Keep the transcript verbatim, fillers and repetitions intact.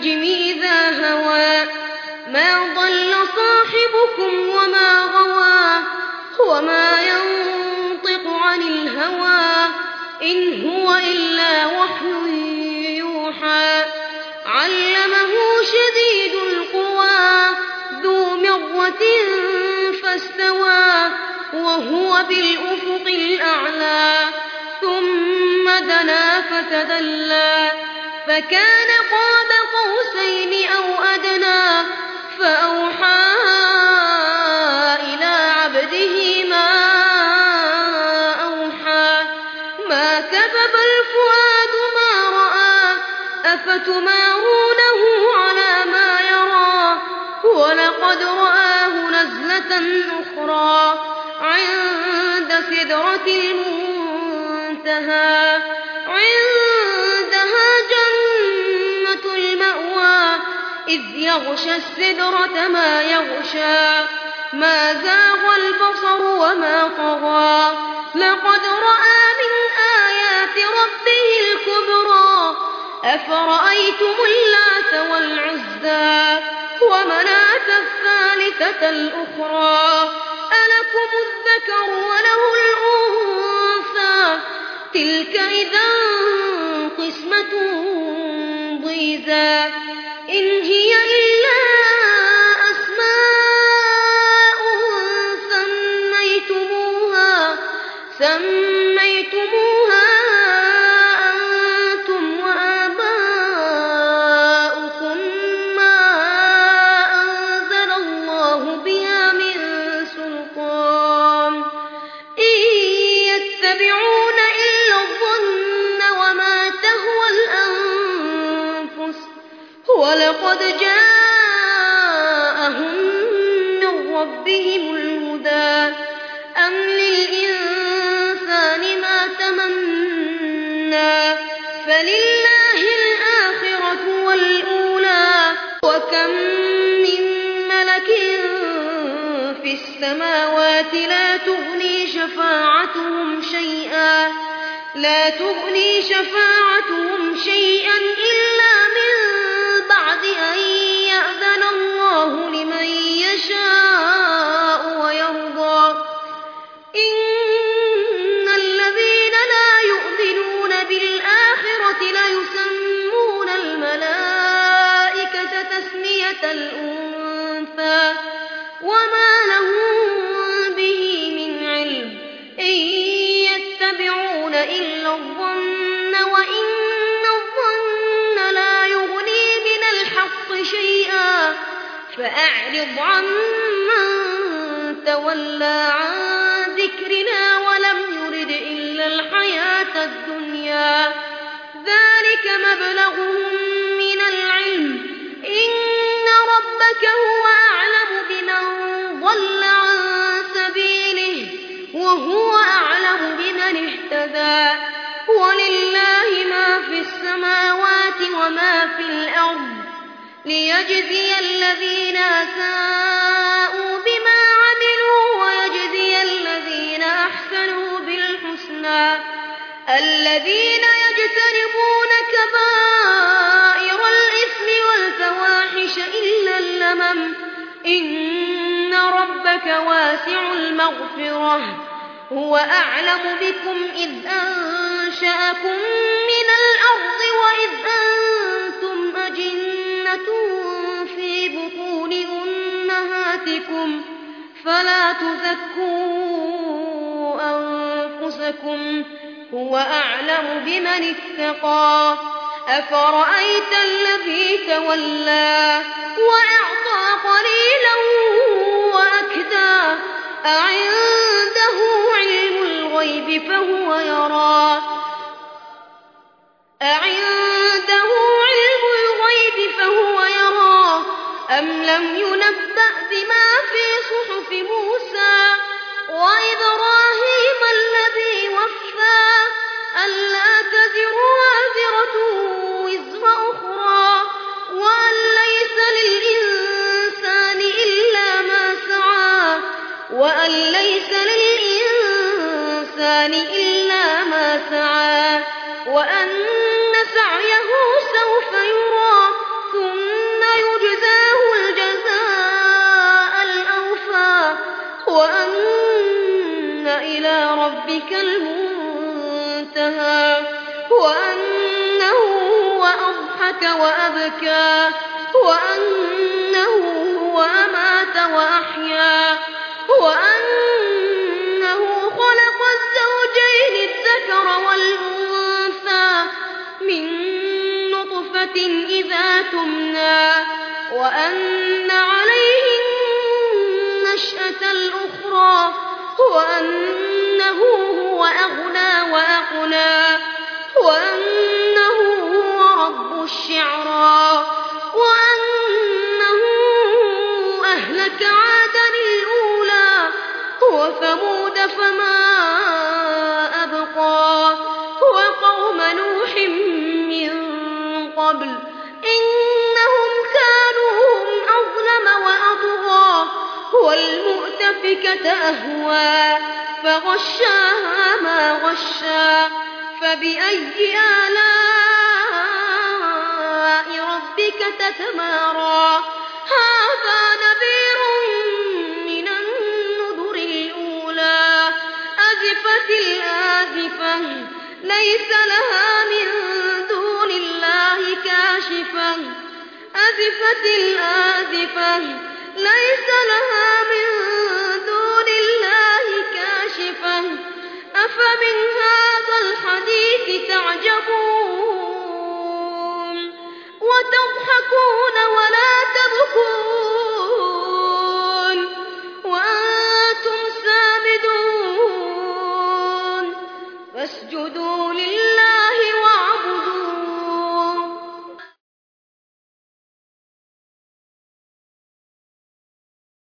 والنجم إذا هوى ما ضل صاحبكم وما غوى وما ينطق عن الهوى إن هو إلا وحي يوحى علمه شديد القوى ذو مرة فاستوى وهو بالأفق الأعلى ثم دنا فتدلى فكان قاب قوسين أو أدنى فأوحى إلى عبده ما أوحى ما كذب الفؤاد ما رأى أفتمارونه على ما يرى ولقد رآه نزلة أخرى عند سدرة المنتهى عندها جنة المأوى إذ يغشى السدرة ما يغشى ما زاغ البصر وما طغى لقد رأى من آيات ربه الكبرى أفرأيتم اللات والعزى ومناة الثالثة الأخرى ألكم الذكر وله الأنثى تلك إذا قسمة ضيزى إن هي إلا أسماء سميتموها سميتموها أنتم وآباؤكم ما أنزل الله بها من سلطان إن يتبعون إلا الظن وما تهوى الأنفس ولقد جاءهم من ربهم الهدى أم للإنسان ما تمنى فلله الآخرة والأولى وكم من ملك في السماوات لا تغني شفاعتهم شيئا لا تغني شفاعتهم شيئا إلا من بعد أن يأذن الله لمن يشاء ويرضى إن الذين لا يؤمنون بالآخرة ليسمون الملائكة تسمية الأنثى وما لهم به من علم إن يتبعون إلا الظن وإن الظن لا يغني من الحق شيئا فأعرض عمن تولى عن ذكرنا ولم يرد إلا الحياة الدنيا ذلك مبلغهم من العلم إن ربك هو أعلم بمن ضل عن سبيله وهو أعلم بمن اهتدى ولله ما في السماوات وما في الأرض ليجزي الذين أساءوا بما عملوا ويجزي الذين أحسنوا بالحسنى الذين يجتنبون كبائر الإثم والفواحش إلا اللمم إن ربك واسع المغفرة هو أعلم بكم إذ أنشأكم من الأرض وإذ أنتم أجنة في بطون أمهاتكم فلا تزكوا أنفسكم هو أعلم بمن اتقى أفرأيت الذي تولى وأعطى قليلا وأكدى أعنده علم الغيب فهو يرى أعنده علم الغيب فهو يرى أم لم ينبأ بما في صحف موسى وإبراهيم الذي وفى ألا تزر وازرة وزر أخرى وأن ليس للإنسان إلا ما سعى وأن ليس للإنسان إلا ما سعى وأن سعيه سوف يرى ثم أضحك وأبكى وأنه هو أمات وأحيا وأنه خلق الزوجين الذكر والأنثى من نطفة إذا تمنى وأن عليه النشأة الأخرى وأنه هو أغنى وأقنى وأنه هو رب الشعرى وأنه أهلك عادا الأولى وثمود فما أبقى وقوم نوح من قبل إنهم كانوا هم أظلم وأطغى والمؤتفكة أهوى فغشاها ما غشى فبأي آلاء ربك تتمارى هذا نذير من النذر الأولى أزفت الآزفة ليس لها من دون الله كاشفة أزفت الآزفة ليس لها من دون الله كاشفة أفمن هذا الحديث تعجبون